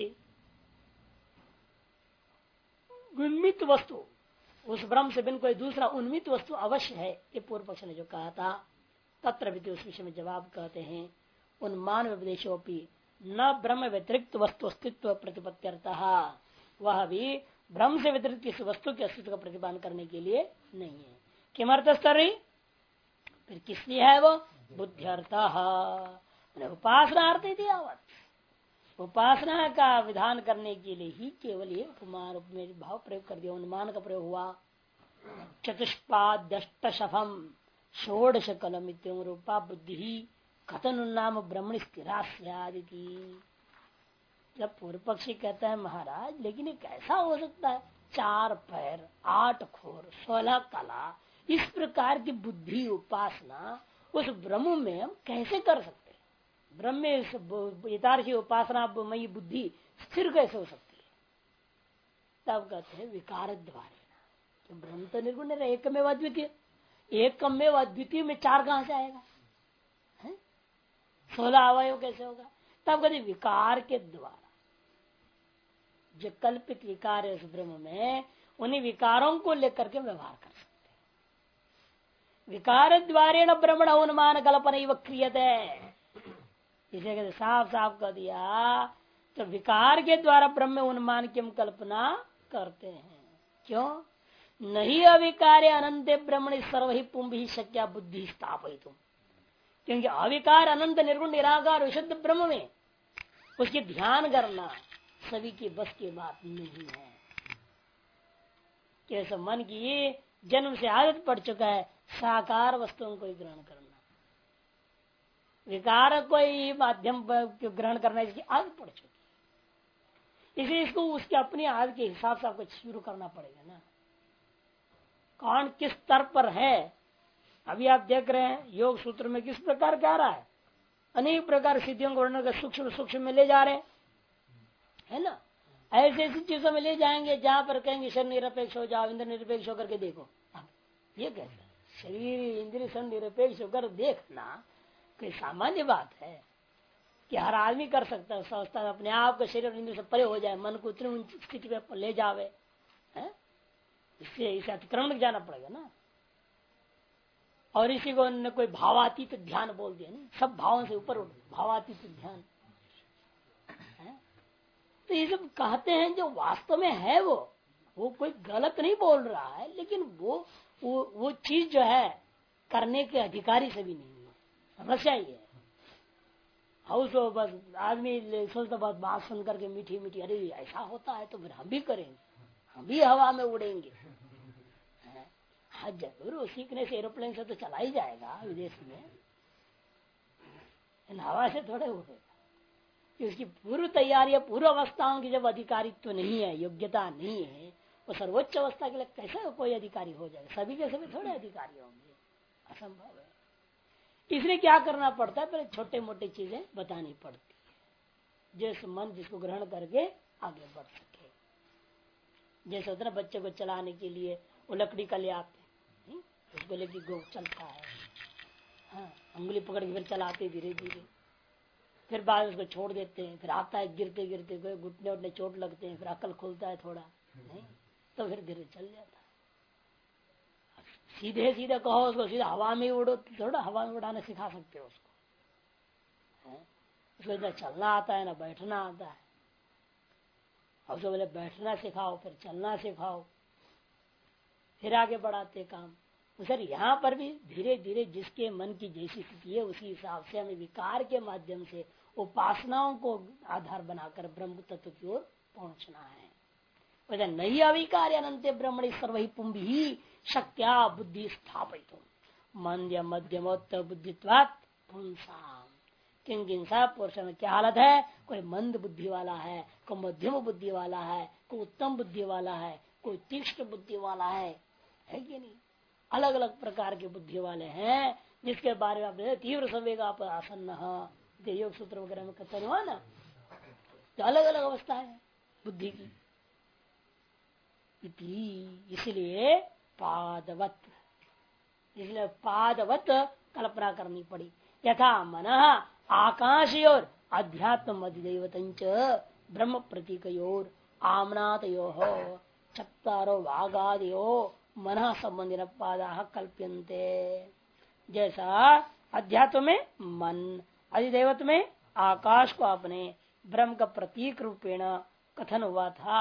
उन्मित वस्तु, उस ब्रह्म से बिन कोई दूसरा उन्मित वस्तु अवश्य है, ये पूर्व पक्ष ने जो कहा था। तत्र भी उस विषय में जवाब कहते हैं उन्मान व्यपदेशोपी न ब्रह्म व्यतिरिक्त वस्तु अस्तित्व प्रतिपत्त्यर्थः, वह भी ब्रह्म से व्यतिरिक्त किसी वस्तु के अस्तित्व का प्रतिपादन करने के लिए नहीं है। किमर्थ स्तरी, फिर किस लिए है वो? बुद्ध्यर्थ, उपासना अर्थ ही आवत, उपासना का विधान करने के लिए ही केवल ये उपमान में भाव प्रयोग कर दिया, अनुमान का प्रयोग हुआ। चतुष्पाद्यष्टशफम षोडश कलम रूपा बुद्धि कथन नाम ब्रह्मण स्थिरा स्यादिति। जब पूर्व पक्षी कहता है महाराज लेकिन ये कैसा हो सकता है, 4 पैर 8 खोर 16 कला, इस प्रकार की बुद्धि उपासना उस ब्रह्म में हम कैसे कर सकते हैं? ब्रह्म में यथार्थी उपासना मई बुद्धि स्थिर कैसे हो सकती है? तब कहते हैं विकार द्वारा, तो ब्रह्म तो निर्गुण है, एकमेव अद्वितीय, एकमेव अद्वितीय में 4 कहां से आएगा? 16 अवयव कैसे होगा? तब कहते विकार के द्वारा, जो कल्पित विकार है उस ब्रह्म में, उन्हीं विकारों को लेकर के व्यवहार कर सकते हैं। विकार द्वारेण ब्रह्मण अनुमान कल्पना क्रियते, इसे कहते साफ साफ कर दिया, तो विकार के द्वारा ब्रह्म अनुमान की हम कल्पना करते हैं। क्यों? नहीं अविकार्य अनंत ब्रह्मण सर्व ही पुंभ ही शक्या बुद्धि स्थापित, क्योंकि अविकार अनंत निर्गुण निराकार विशुद्ध ब्रह्म में उसकी ध्यान करना सभी की बस की बात नहीं है। कैसे मन की जन्म से आदत पड़ चुका है साकार वस्तुओं को ग्रहण करना, विकार को ही माध्यम ग्रहण करना इसकी आदत पड़ चुकी है। इसलिए इसको उसकी अपनी आदत के हिसाब से आपको शुरू करना पड़ेगा ना, कौन किस स्तर पर है। अभी आप देख रहे हैं योग सूत्र में किस प्रकार क्या रहा है, अनेक प्रकार सिद्धियों को वर्णन कर सूक्ष्म सूक्ष्म में ले जा रहे हैं, है ना। ऐसी ऐसी चीजों में ले जाएंगे जहां पर कहेंगे शरीर निरपेक्ष हो जाओ, इंद्र निरपेक्ष होकर के देखो। ये कैसा शरीर इंद्र से निरपेक्ष होकर देखना कोई सामान्य बात है कि हर आदमी कर सकता है? समझता अपने आप का शरीर इंद्र से परे हो जाए, मन को उतनी ऊंची स्थिति पे ले जावे, इससे इसे अतिक्रमण जाना पड़ेगा ना। और इसी को उन्होंने कोई भावातीत ध्यान बोल दिया, नहीं सब भावों से ऊपर उठ भावातीत ध्यान है। तो ये सब कहते हैं जो वास्तव में है वो कोई गलत नहीं बोल रहा है, लेकिन वो चीज जो है करने के अधिकारी से भी नहीं है। समस्या ही है। उसको बस आदमी सोचता बस बात सुन करके मीठी मीठी, अरे ऐसा होता है तो फिर हम भी करेंगे, हम भी हवा में उड़ेंगे। हाँ जरूर सीखने से एरोप्लेन से तो चला ही जाएगा विदेश में, हवा से थोड़े उड़ेगा। उसकी पूर्व तैयारी पूर्व अवस्थाओं की जब अधिकारित्व नहीं है, योग्यता नहीं है, वो सर्वोच्च अवस्था के लिए कैसे कोई अधिकारी हो जाएगा? सभी के सभी थोड़े अधिकारी होंगे, असंभव है। इसलिए क्या करना पड़ता है, पहले छोटे मोटे चीजें बतानी पड़ती है, जैसे मन जिसको ग्रहण करके आगे बढ़ सके। जैसे होता है ना, बच्चे को चलाने के लिए वो लकड़ी का ले आते हैं, उसको लेके गो चलता है, हाँ उंगली पकड़ के फिर चलाते धीरे धीरे, फिर बाद उसको छोड़ देते हैं, फिर आता है गिरते गिरते घुटने उठने चोट लगते हैं, फिर अकल खुलता है थोड़ा, नहीं तो फिर धीरे चल जाता है। सीधे सीधे कहो उसको सीधा हवा में उड़ो, थोड़ा हवा में उड़ाना सिखा सकते हो उसको, उसको ना चलना आता है ना बैठना आता है। अब उसको पहले बैठना सिखाओ, फिर चलना सिखाओ, फिर आगे बढ़ाते काम। सर यहाँ पर भी धीरे धीरे जिसके मन की जैसी स्थिति है उसी हिसाब से हमें विकार के माध्यम से उपासनाओं को आधार बनाकर ब्रह्म तत्व की ओर पहुंचना है। वैसे नहीं अविकार अनंत ब्रह्मणि सर्व ही पुंभ ही शक्त्या बुद्धि स्थापित मंद्य मध्यमोत्तर बुद्धित्वात् पुंसाम। किन किन सब पुरुष में क्या हालत है, कोई मंद बुद्धि वाला है, कोई मध्यम बुद्धि वाला है, कोई उत्तम बुद्धि वाला है, कोई तीक्ष्ण बुद्धि वाला है कि नहीं? अलग अलग प्रकार के बुद्धि वाले हैं, जिसके बारे में आपने तीव्र संवेगा पर आसन्न योग सूत्र वगैरह में कथन हुआ ना, तो अलग अलग अवस्था है बुद्धि की। इसलिए पादवत, इसलिए पादवत कल्पना करनी पड़ी। यथा मन आकाश और अध्यात्म अधिदेवतंच ब्रह्म प्रतीकयोर आमनातयो चत्वारो वागादयो मन संबंधी पादा कल्प्यन्ते। जैसा अध्यात्म में मन, अधिदेवत में आकाश को आपने ब्रह्म का प्रतीक रूपेण कथन हुआ था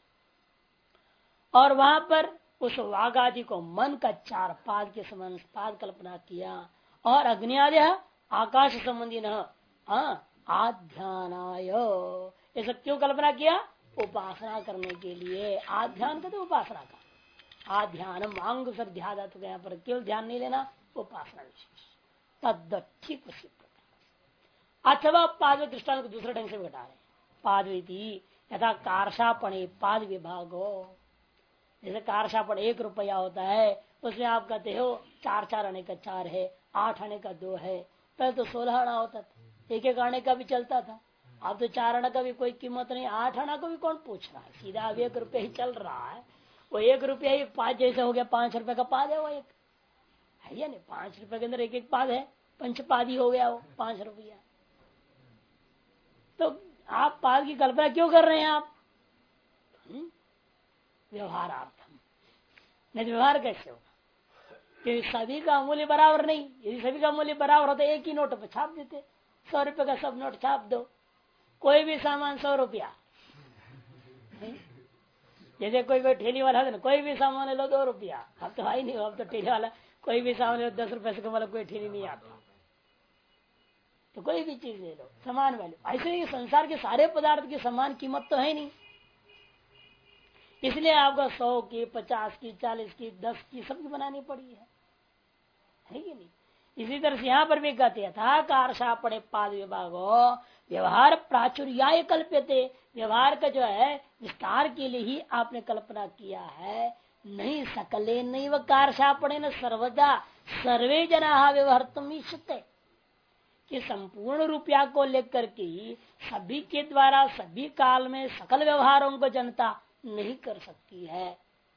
और वहां पर उस वाघ आदि को मन का 4 पाद के समान पाद कल्पना किया और अग्नि आदि आकाश संबंधी न आध्यानाय ऐसा क्यों कल्पना किया? उपासना करने के लिए। आध्यान कहते उपासना का। आध्यानम अंग सर ध्यान यहाँ पर केवल ध्यान नहीं लेना, उपासना विशेष तद ठीक उसी प्रकार। अथवा पाद दृष्टांत को दूसरे ढंग से घटा रहे पादविति यथा कारशापणे पाद विभाग हो। जैसे कारशापण 1 रुपया होता है, उसमें आप कहते हो 4 आने का 4 है, 8 आने का 2 है। पहले तो 16 आना होता था, 1 आने का भी चलता था। अब तो 4 आना का भी कोई कीमत नहीं, 8 आना को भी कौन पूछ रहा है, सीधा अब 1 रुपया ही चल रहा है। वो 1 रुपया ही पाद जैसे हो गया, 5 रुपए का पाद है वो एक है या नहीं। 5 रुपए के अंदर एक पाद है, पंचपादी हो गया वो 5 रुपया। तो आप पाद की कल्पना क्यों कर रहे हैं आप? व्यवहारार्थम, नहीं व्यवहार कैसे होगा? क्योंकि सभी का मूल्य बराबर नहीं। यदि सभी का मूल्य बराबर होता एक ही नोट पर छाप देते, 100 रुपए का सब नोट छाप दो, कोई भी सामान 100 रुपया। जैसे कोई ठेली वाला है ना, कोई भी सामान ले लो 2 रुपया। अब तो है ही नहीं, अब तो ठेली वाला कोई भी सामान ले लो 10 रुपए से कम वाला कोई ठेली नहीं आता। तो कोई भी चीज ले लो समान वैल्यू। ऐसे ही संसार के सारे पदार्थ की समान कीमत तो है नहीं, इसलिए आपको 100 की 50 की 40 की 10 की सबकी बनानी पड़ी है कि नहीं? इसी तरह से यहाँ पर भी कहते था कारशापणे पाद विभागो व्यवहार प्राचुर्याय कल्प्यते। व्यवहार का जो है विस्तार के लिए ही आपने कल्पना किया है, नहीं सकले नहीं व कारशापणे न सर्वदा सर्वे जना व्यवहारतुम इच्छते कि संपूर्ण रुपया को लेकर के सभी के द्वारा सभी काल में सकल व्यवहारों को जनता नहीं कर सकती है।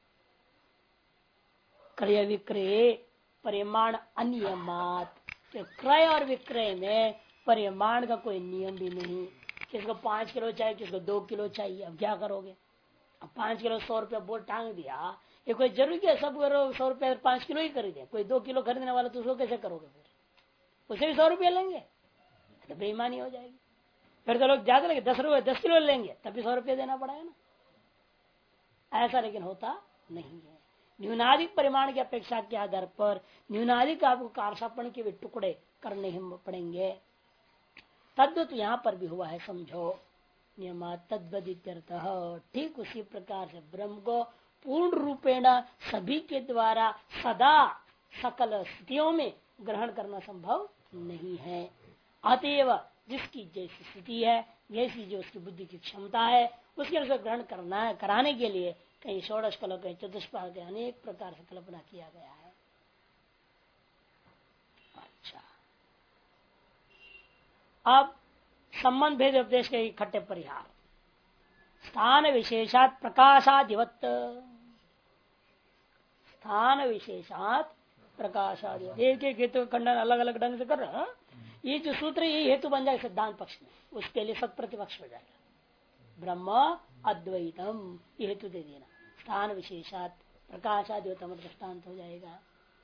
क्रय विक्रय परिमाण अनियमात, क्रय और विक्रय में परिमाण का कोई नियम भी नहीं। किसको 5 किलो चाहिए, किसको 2 किलो चाहिए, अब क्या करोगे? अब 5 किलो 100 रुपया बोर्ड टांग दिया, ये कोई जरूरी है सब करो 100 रुपया 5 किलो ही खरीदे? कोई 2 किलो खरीदने वाला तो उसको कैसे करोगे? फिर उसे भी 100 रुपया लेंगे तो बेईमानी हो जाएगी। फिर तो लोग ज्यादा लेंगे, 10 रुपये 10 किलो लेंगे तब भी 100 रुपया देना पड़ेगा ना। ऐसा लेकिन होता नहीं है। न्यूनाधिक परिमाण की अपेक्षा के आधार पर न्यूनाधिक आपको कारशापण के भी टुकड़े करने ही पड़ेंगे। तद्वत यहाँ पर भी हुआ है, समझो नियमा तद्वदित्यर्थ। ठीक उसी प्रकार से ब्रह्म को पूर्ण रूपेण सभी के द्वारा सदा सकल स्थितियों में ग्रहण करना संभव नहीं है। अतएव जिसकी जैसी स्थिति है, जैसी जो उसकी बुद्धि की क्षमता है, उसके अनुसार ग्रहण करना है, कराने के लिए कहीं षोडश कल कहीं चतुष्पाद के अनेक प्रकार से कल्पना किया गया है। अच्छा, अब संबंध भेद उपदेश के इकट्ठे परिहार। स्थान विशेषात प्रकाशादिवत, स्थान विशेषात प्रकाशादिवत, एक एक हेतु खंडन अलग अलग ढंग से कर रहा है। ये जो सूत्र यही हेतु बन जाएगा सिद्धांत पक्ष में, उसके लिए सत प्रतिपक्ष हो जाएगा। ब्रह्म अद्वैतम ये हेतु दे देना, स्थान विशेषात प्रकाशादिवतम दृष्टांत हो जाएगा।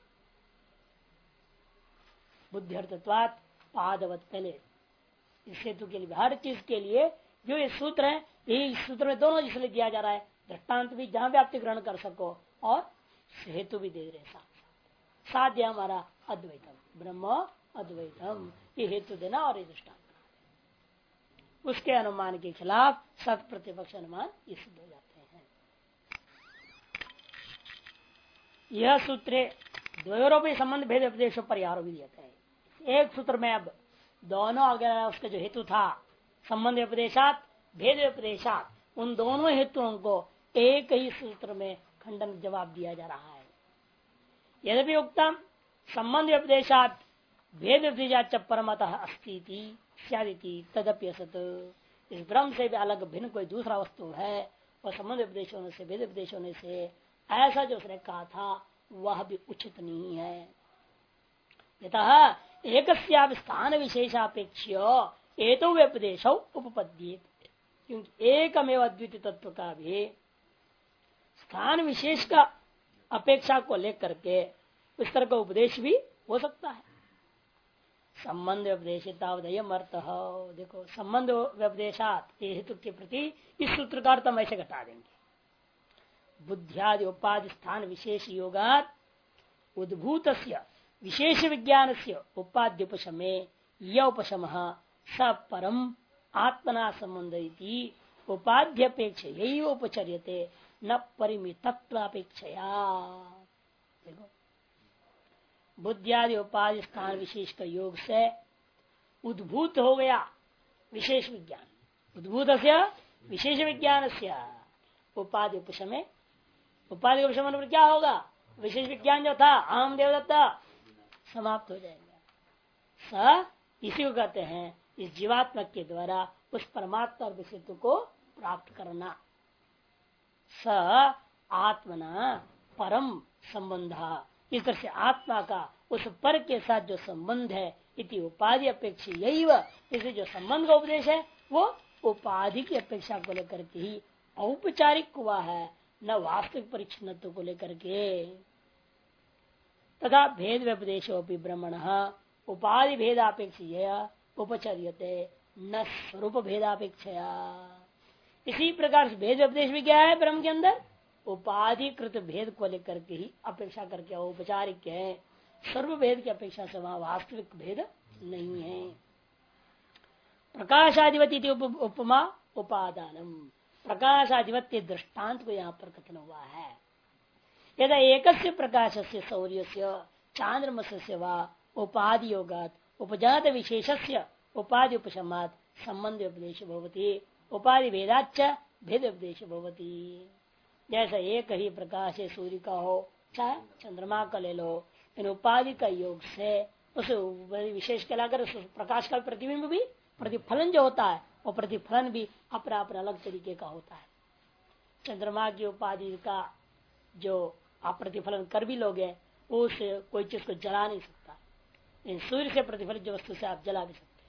बुद्धिर्थत्वात् पादवत, पहले इस हेतु के लिए हर चीज के लिए जो ये सूत्र है, यही सूत्र में दोनों जिसलिए दिया जा रहा है, दृष्टांत भी जहां व्याप्ति ग्रहण कर सको और हेतु भी दे रहे साथ साथ हमारा अद्वैतम ब्रह्म अद्वैतम ये हेतु देना और ये दृष्टांत, उसके अनुमान के खिलाफ सत प्रतिपक्ष अनुमान ये सिद्ध हो जाते हैं। यह सूत्र द्वयोरोपी संबंध भेद उपदेश परिहार भी देते हैं। एक सूत्र में अब दोनों अगर उसका जो हेतु था संबंध उपदेशात भेद उपदेशात, उन दोनों हेतुओं को एक ही सूत्र में खंडन जवाब दिया जा रहा है। यद्यपि उत्तम संबंध उपदेशात भेद उपदेशात परमतः अस्ति तदपि असत, इस ब्रह्म से भी अलग भिन्न कोई दूसरा वस्तु है और संबंध उपदेश होने से भेद उपदेश होने से ऐसा जो उसने कहा था वह भी उचित नहीं है। यतः एक स्थान विशेषापेक्ष एतो व्यपदेश उपपद्येत, क्योंकि एकमेव अद्वितीय तत्व का भी स्थान विशेष का अपेक्षा को लेकर के उस तरह का उपदेश भी हो सकता है। संबंध व्यपदेशितावदयम अर्थ। देखो संबंध व्यपदेशात हेतु के प्रति इस सूत्र का अर्थ हम ऐसे घटा देंगे। बुद्धियादि उपाधि स्थान विशेष योगात उद्भूत विशेष विज्ञान से उपाध्युपशमे य उपशम स परम आत्मना संबंध उपाध्यपेक्ष यही उपचर्यते न परिमितत्वापेक्षया। देखो बुद्धियादि उपाधि स्थान विशेष का योग से उद्भूत हो गया विशेष विज्ञान, उद्भूत से विशेष विज्ञान से उपाधि उपशमे, उपाधि उपशमन पर क्या होगा? विशेष विज्ञान जो था आम देवदत्ता समाप्त हो जाएगा। स इसी को कहते हैं इस जीवात्मक के द्वारा उस परमात्मा और विषयत्व को प्राप्त करना। स आत्मना परम संबंध, इस तरह से आत्मा का उस पर के साथ जो संबंध है इति उपाधि अपेक्षा यही इसे जो संबंध का उपदेश है वो उपाधि की अपेक्षा को लेकर के ही औपचारिक हुआ है, न वास्तविक परिच्छिन्नत्व को लेकर के। तथा भेद व्यपदेशोपि ब्रह्मण उपाधि भेदापेक्षा उपचर्यते न स्वरूप भेदापेक्षया। इसी प्रकार से भेद उपदेश भी क्या है ब्रह्म के अंदर? उपाधिकृत भेद को लेकर के ही अपेक्षा करके औपचारिक है, सर्व भेद की अपेक्षा से वहां वास्तविक भेद नहीं है। प्रकाशाधिपति उपमा उपादानम, प्रकाशाधिपत्य दृष्टांत को यहाँ पर कथन हुआ है। यदा एकस्य प्रकाश से सौर्य से चांद्रमस से वा उपाधि योगात उपजात विशेषस्य उपाधि उपशमात संबंध उपदेश भवति उपाधि भेदाच भेद उपदेश भवति। जैसा एक ही प्रकाश है सूर्य का हो चाहे चंद्रमा का ले लो, इन उपाधि का योग से उस विशेष के लाकर उस प्रकाश का प्रतिबिंब भी प्रतिफलन जो होता है वो प्रतिफलन भी अपना अपना अलग तरीके का होता है। चंद्रमा की उपाधि का जो आप प्रतिफलन कर भी लोगे उस कोई चीज को जला नहीं सकता, इन सूर्य से प्रतिफलित जो वस्तु से आप जला भी सकते हैं,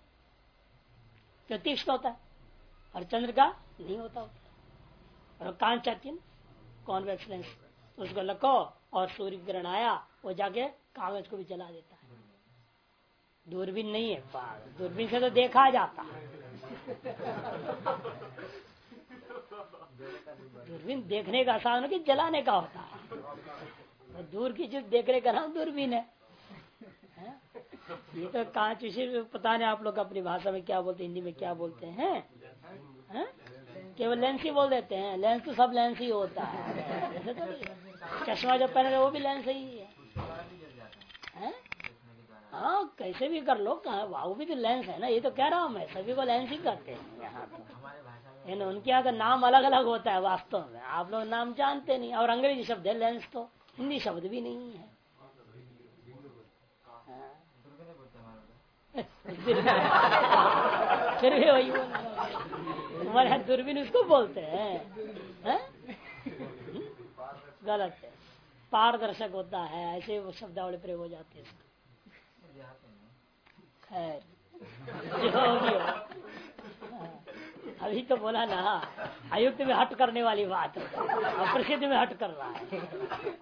जो तीक्ष्ण होता है, और चंद्र का नहीं होता। और कांचात्यन कॉन्वेक्स लेंस उसको लको और सूर्य किरण आया वो जाके कागज को भी जला देता है। दूरबीन नहीं है, दूरबीन से तो देखा जाता है, दूरबीन देखने का आसान कि जलाने का होता है। तो दूर की चीज देखने का नाम दूरबीन है। ये तो कांच विषय पता नहीं आप लोग अपनी भाषा में क्या बोलते हैं, हिंदी में क्या बोलते हैं, केवल लेंस ही बोल देते हैं। लेंस तो सब लेंस ही होता है, ऐसे तो चश्मा जो पहने वो भी लेंस ही है। हाँ कैसे भी कर लो, वो भी तो लेंस है ना, ये तो कह रहा हूँ मैं, सभी को लेंस ही करते हैं यहाँ तो। उनके यहाँ का नाम अलग अलग होता है वास्तव में, आप लोग नाम जानते नहीं। और अंग्रेजी शब्द है लेंस, तो हिंदी शब्द भी नहीं है। फिर भी वही हमारे यहाँ दूरबीन उसको बोलते हैं, गलत है, पारदर्शक होता है, ऐसे वो शब्दावली प्रयोग हो जाती है। खैर जो भी हो, अभी तो बोला ना आयुक्त में हट करने वाली बात है, अप्रसिद्ध में हट कर रहा है।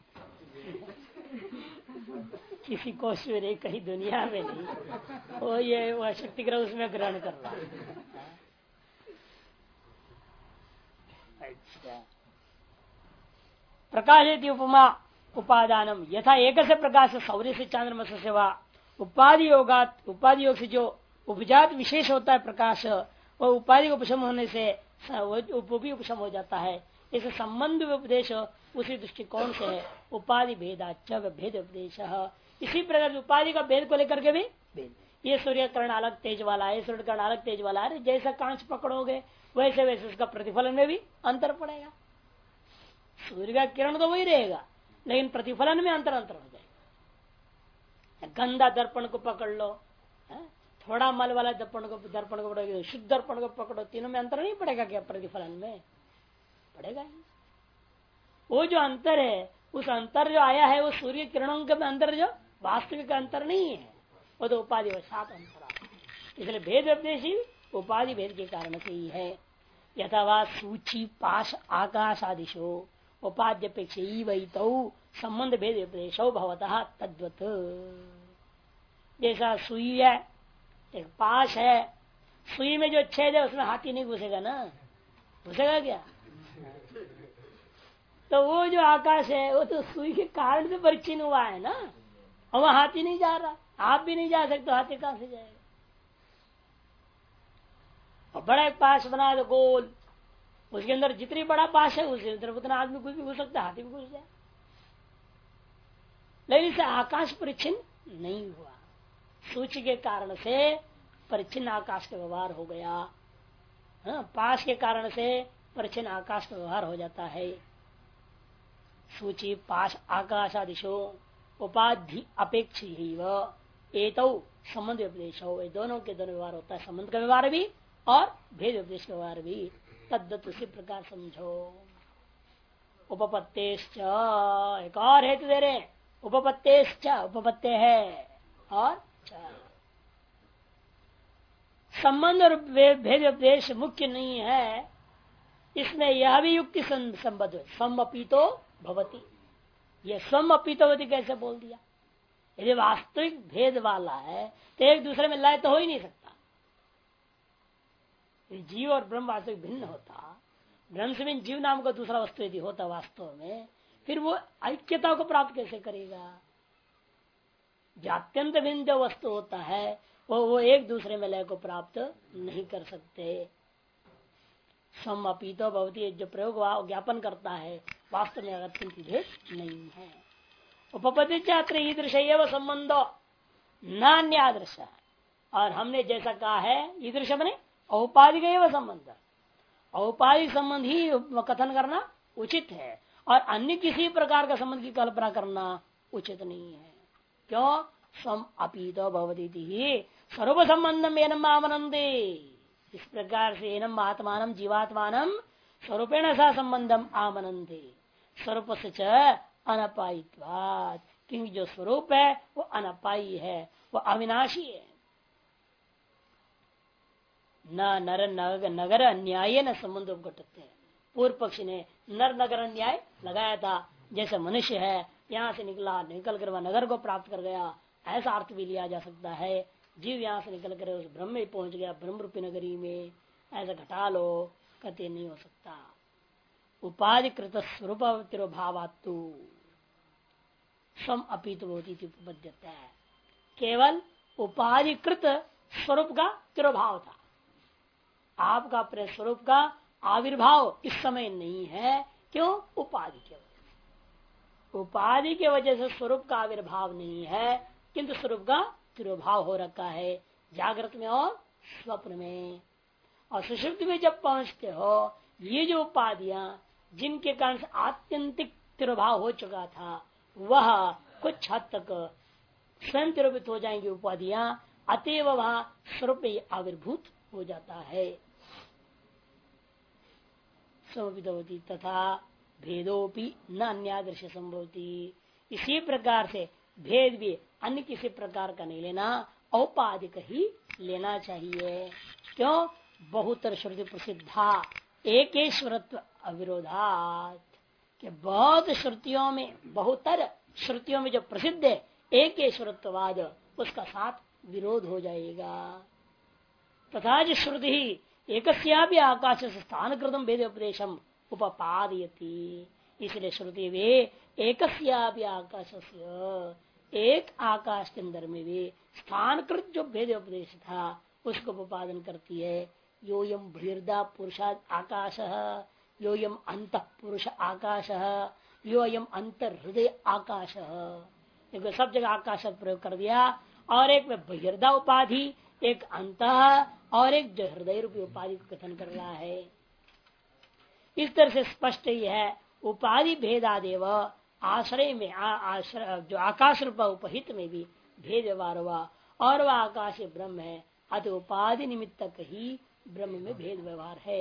किसी कोश में नहीं, कहीं दुनिया में नहीं, वो ये वो शक्ति ग्रह उसमें ग्रहण कर रहा है। अच्छा, प्रकाश उपमा उपादानम यथा एक से प्रकाश सौर्य से चंद्रमस से वा उपाधि योगात, उपाधि योग से जो उपजात विशेष होता है प्रकाश, वह उपाधि उपशम होने से वो भी उपशम हो जाता है। इसे संबंध उपदेश उसी दृष्टिकोण से है, उपाधि भेदाच भेद उपदेश। इसी प्रकार उपाधि का भेद को लेकर के भी भेद, ये सूर्यकरण अलग तेज वाला है, सूर्यकरण अलग तेज वाला है, जैसा कांच पकड़ोगे वैसे वैसे उसका प्रतिफलन में भी अंतर पड़ेगा। सूर्य का किरण तो वही रहेगा लेकिन प्रतिफलन में अंतर हो जाएगा। गंदा दर्पण को पकड़ लो, थोड़ा मल वाला दर्पण को पकड़ोगे, शुद्ध दर्पण को पकड़ो, तीनों में अंतर नहीं पड़ेगा क्या? प्रतिफलन में पड़ेगा ही। वो जो अंतर है, उस अंतर जो आया है वो सूर्य किरणों के अंदर जो वास्तविक अंतर नहीं है, वो तो उपाधि साथ अंतर आता है। इसलिए भेद उपदेशी उपाधि भेद के कारण से ही है। यथावा सूची पाश आकाश आदिशो उपाध्यपेक्ष वही तो संबंध भेद उपदेशो भवतः तद्वत। जैसा सुई है, एक पाश है, सुई में जो छेद है उसमें हाथी नहीं घुसेगा ना, घुसेगा क्या? तो वो जो आकाश है वो तो सुई के कारण से परिचिन हुआ है ना, और वहां हाथी नहीं जा रहा, आप भी नहीं जा सकते, तो हाथी कहां से जाएगा? और बड़ा एक पाश बना दो गोल, उसके अंदर जितनी बड़ा पाश है उसके अंदर उतना आदमी कुछ भी घुस सकता है, हाथी भी घुस जाए। लेकिन इससे आकाश परिचिन्न नहीं हुआ, सूची के कारण से परिचिन्न आकाश का व्यवहार हो गया। हाँ, पाश के कारण से परिचिन्न आकाश का व्यवहार हो जाता है। सूची पाश आकाश आदिशो उपाधि अपेक्ष एतौ संबंध उपदेश हो, दोनों के दोनों व्यवहार होता है, संबंध का व्यवहार भी और भेद उपदेश का व्यवहार भी। तद्दत उसी प्रकार समझो। उपपत्तेश्च, एक और हेतु दे रहे, उपपत्तेश्च, उपपत्ते है और संबंध और भेद उपदेश मुख्य नहीं है, इसमें यह भी युक्ति संबद्ध, समअपीतो भवति। यह समअपीतो भवति कैसे बोल दिया? यदि वास्तविक भेद वाला है तो एक दूसरे में लय तो हो ही नहीं सकता। जीव और ब्रह्म वास्तविक भिन्न होता, ब्रह्म से भी जीव नाम का दूसरा वस्तु यदि होता वास्तव में, फिर वो ऐक्यता को प्राप्त कैसे करेगा? जो अत्यंत भिन्न जो वस्तु होता है वो एक दूसरे में लय को प्राप्त नहीं कर सकते। समअपीतो भवति जो प्रयोग ज्ञापन करता है वास्तव में अत्यंत भेद नहीं है। उपपत्ति छात्र ईदृश संबंधो नान्यादृश, और हमने जैसा कहा है ईदृश बने औपाधिक संबंध, औपाधिक संबंध ही कथन करना उचित है, और अन्य किसी प्रकार का संबंध की कल्पना करना उचित नहीं है। क्यों? सम अपीतो भवती स्वरूप संबंधम एनम आमनंदे, इस प्रकार से एनम आत्मान जीवात्मान स्वरूपेण सा संबंधम आमनंदे, स्वरूप से अनपायित्वात्, क्योंकि जो स्वरूप है वो अनपायी है, वो अविनाशी है। न नर नगर अन्याय न संबंध घटते हैं। पूर्व पक्षी ने नर नगर अन्याय लगाया था, जैसे मनुष्य है यहाँ से निकला, निकल कर वह नगर को प्राप्त कर गया, ऐसा अर्थ भी लिया जा सकता है। जीव यहाँ से निकल कर उस ब्रह्म में पहुंच गया, ब्रह्म रूपी नगरी में, ऐसा घटा लो, कहते नहीं हो सकता। उपाधिकृत स्वरूप तिरुभावात्तु सम अपीत उपपद्यते, केवल उपाधिकृत स्वरूप का तिरुभाव था, आपका अपने स्वरूप का आविर्भाव इस समय नहीं है। क्यों? उपाधि के वजह से, उपाधि के वजह से स्वरूप का आविर्भाव नहीं है, किंतु स्वरूप का तिरुभाव हो रखा है जागृत में और स्वप्न में। और सुषुप्ति में जब पहुंचते हो, ये जो उपाधियां जिनके कारण आत्यंतिक तिरुभाव हो चुका था, वह कुछ हद तक स्वयं तिरुभित हो जाएंगी उपाधियां, अतएव वहां स्वरूप आविर्भूत हो जाता है। समविदवती तथा भेदोपि न अन्यादृश संभवती, इसी प्रकार से भेद भी अन्य किसी प्रकार का नहीं लेना, औपाधिक ही लेना चाहिए। क्यों? बहुतर श्रुति प्रसिद्धा एकेश्वरत्व अविरोधात, कि बहुत श्रुतियों में, बहुतर श्रुतियों में जो प्रसिद्ध है एकेश्वरत्ववाद, उसका साथ विरोध हो जाएगा। तथा जो श्रुति ही एकस्यापि आकाश से स्थान कृतम भेद उपदेशम उपपादयति, इसलिए श्रुति वे एकस्यापि आकाश से, एक आकाश के अंदर में भी स्थानकृत जो भेद उपदेश था उसको उपादन करती है। योयम बहिर्दा पुरुषाद आकाश, योयम अंत पुरुष आकाश, योयम अंतर हृदय आकाश। देखो सब जगह आकाश प्रयोग कर दिया, और एक में बहिर्दा उपाधि, एक अंत, और एक जो हृदय रूपी उपाधि को कथन कर रहा है। इस तरह से स्पष्ट ही है उपाधि भेदादेव, आश्रय में आश्रय जो आकाश रूप उपहित में भी भेद व्यवहार हुआ, और वह आकाश ब्रह्म है, अतः उपाधि निमित्तक ही ब्रह्म में भेद व्यवहार है।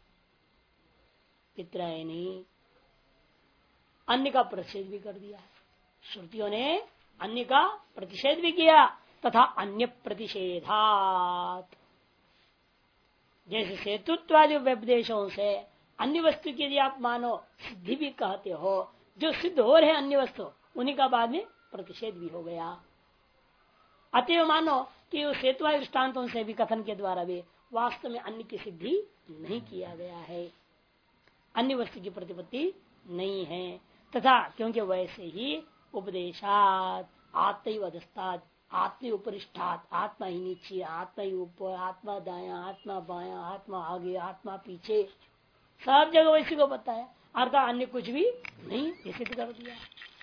इतना ही नहीं, अन्य का प्रतिषेध भी कर दिया, श्रुतियों ने अन्य का प्रतिषेध भी किया। तथा अन्य प्रतिषेधात, जैसे सेतुत्वादि व्यपदेशों से अन्य वस्तु की यदि आप मानो सिद्धि भी कहते हो, जो सिद्ध हो रहे अन्य वस्तु उन्हीं का बाद में प्रतिषेध भी हो गया। अतएव मानो कि उस हेतु दृष्टान्तों से भी कथन के द्वारा भी वास्तव में अन्य की सिद्धि नहीं किया गया है, अन्य वस्तु की प्रतिपत्ति नहीं है। तथा क्योंकि वैसे ही उपदेशात आत्मवदस्तात् आत्म उपरिष्ठात, आत्मा ही नीचे, आत्मा ही ऊपर, आत्मा दाया, आत्मा बाया, आत्मा आगे, आत्मा पीछे, सब जगह वैसी को बताया, अर्थात अन्य कुछ भी नहीं ये सिद्ध कर दिया।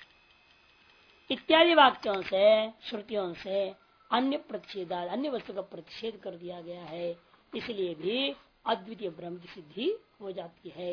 इत्यादि वाक्यों से, श्रुतियों से अन्य प्रतिषेध, अन्य वस्तु का प्रतिषेध कर दिया गया है, इसलिए भी अद्वितीय ब्रह्म की सिद्धि हो जाती है।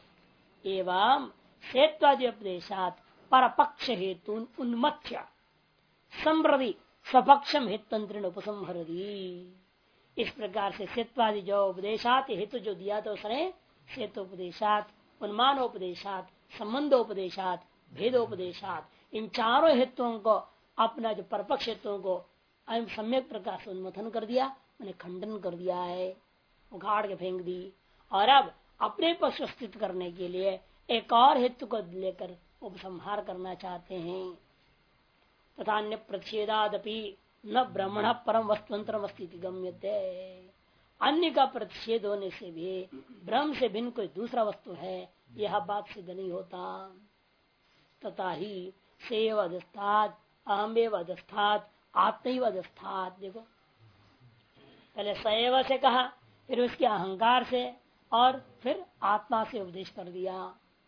एवं सेत्वादि उपदेशात परपक्ष हेतु उन्मथ्य संप्रति स्वपक्षम हेतंत्र उपसंहरदी। इस प्रकार से सेत्वादि जो उपदेशात हेतु जो दिया था उसने, सेतोपदेशात, उन्मानोपदेशात, संबंधोपदेशात, भेदोपदेशात, इन चारों हेतुओं को अपना जो परपक्ष हेतुओं को सम्यक प्रकार से उन्मथन कर दिया, मैंने खंडन कर दिया है, उखाड़ के फेंक दी। और अब अपने पक्ष स्थित करने के लिए एक और हेतु को लेकर उपसंहार करना चाहते हैं। तथा अन्य प्रतिषेधादपि न ब्रह्मण परम वस्तुअंतरम अस्तिति गम्यते। अन्य का प्रतिषेध होने से भी ब्रह्म से भिन्न कोई दूसरा वस्तु है यह बात सिद्ध नहीं होता। तथा ही सेव अधस्थात अहमेव अधस्थात आत्मैव अधस्थात। देखो पहले सैव से कहा, फिर उसके अहंकार से, और फिर आत्मा से उपदेश कर दिया।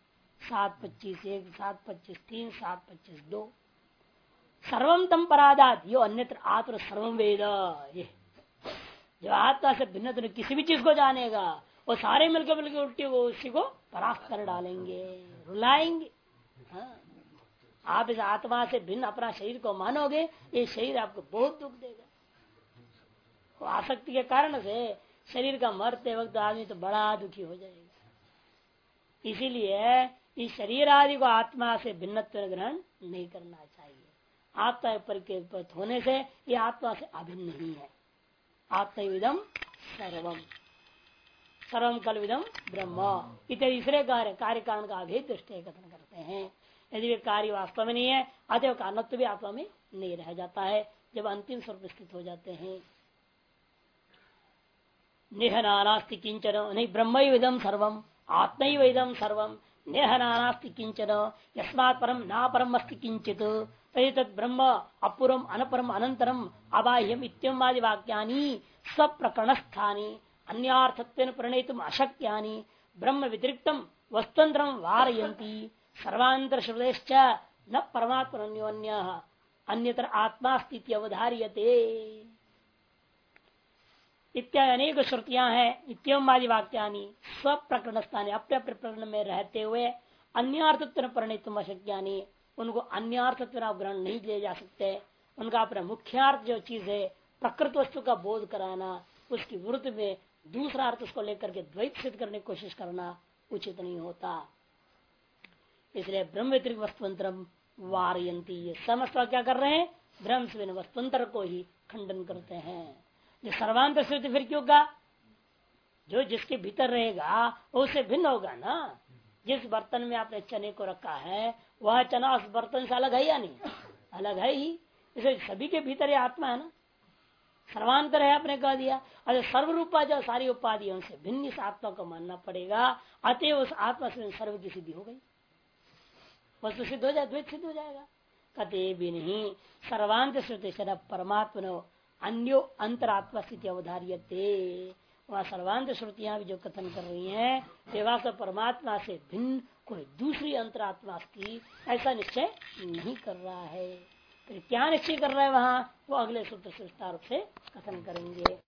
7:25 7:25 3 7:25 2। सर्वम तम परादात यो अन्यत्र आत्म सर्वम वेद। ये जो आत्मा से भिन्न तो किसी भी चीज को जानेगा, वो सारे मिलकर उल्टी वो उसी को परास्त कर डालेंगे, रुलाएंगे। हाँ। आप इस आत्मा से भिन्न अपना शरीर को मानोगे, ये शरीर आपको बहुत दुख देगा। तो आसक्ति के कारण से शरीर का मरते वक्त आदमी तो बड़ा दुखी हो जाएगा। इसीलिए इस शरीर आदि को आत्मा से भिन्नत्व ग्रहण नहीं करना चाहिए। आत्मा परिवर्तित होने से ये आत्मा से अभिन्न नहीं है। आत्मविदम सर्वम, सर्वम कलविदम ब्रह्म। इतने तीसरे कार्य कारण का अभेद दृष्टि कथन करते हैं। यदि वे कार्य वास्तव में नहीं है, अतएव कारणत्व भी आत्मा में नहीं रह जाता है जब अंतिम स्वरूप स्थित हो जाते हैं। नेह नानास्ति किंचन, नहीं ब्रह्मविदम सर्वम आत्मैवदम सर्वम नेह नानास्ति किंचन यस्मात् परम ना परम अस्ति किंचित तद ब्रह्म अपूर्वम अनपरम अनंतरम अबाह्यम इत्यम आदि वाक्यानि स्वप्रकरणस्थानि अन्यार्थत्वेन प्रणेतुम अशक्यानि ब्रह्म व्यतिरिक्तम वस्तुअंतरम वारयन्ति सर्वांतर श्रुतेश्च न परमात्मन्योन्य अन्यत्र आत्मा स्थिति अवधार्यते। इत्यादि अनेक श्रुतियां हैं। इत्यम आदि वाक्यानि स्वप्रकरण स्थानी, अपने अपने प्रकरण में रहते हुए अन्यार्थत्व परिणितुम अशक्यानि, उनको अन्यार्थत्व ग्रहण नहीं किए जा सकते। उनका अपना मुख्यार्थ जो चीज है प्रकृत वस्तु का बोध कराना, उसकी विरुद्ध में दूसरा अर्थ उसको लेकर के द्वैत सिद्ध करने की कोशिश करना उचित नहीं होता। इसलिए ब्रह्म व्यतिरिक्त वस्तुअंतरम वारयंती, ये समस्त क्या कर रहे हैं, ब्रह्म से वस्तुअंतर को ही खंडन करते हैं। जो सर्वांतर स्थिति फिर क्यों का, जो जिसके भीतर रहेगा वो उससे भिन्न होगा ना। जिस बर्तन में आपने चने को रखा है वह चना उस बर्तन से अलग है या नहीं, अलग है ही। इसे सभी के भीतर ये आत्मा है ना, सर्वांतर है आपने कह दिया। अरे सर्वरूपा जो सारी उपाधियों से भिन्न इस आत्मा को मानना पड़ेगा, अतएव उस आत्मा से सर्व की सिद्धि हो गई, वस्तु सिद्ध हो जाए, द्वैत सिद्ध हो जाएगा। कते भी नहीं सर्वांत श्रुति परमात्मा अन्यो अंतरात्मा स्थिति अवधार्यते। वहाँ सर्वांत श्रुतियां भी जो कथन कर रही हैं वे वास्तव परमात्मा से भिन्न कोई दूसरी अंतरात्मा की ऐसा निश्चय नहीं कर रहा है। फिर क्या निश्चय कर रहा है वहाँ, वो अगले सूत्र से विस्तार से कथन करेंगे।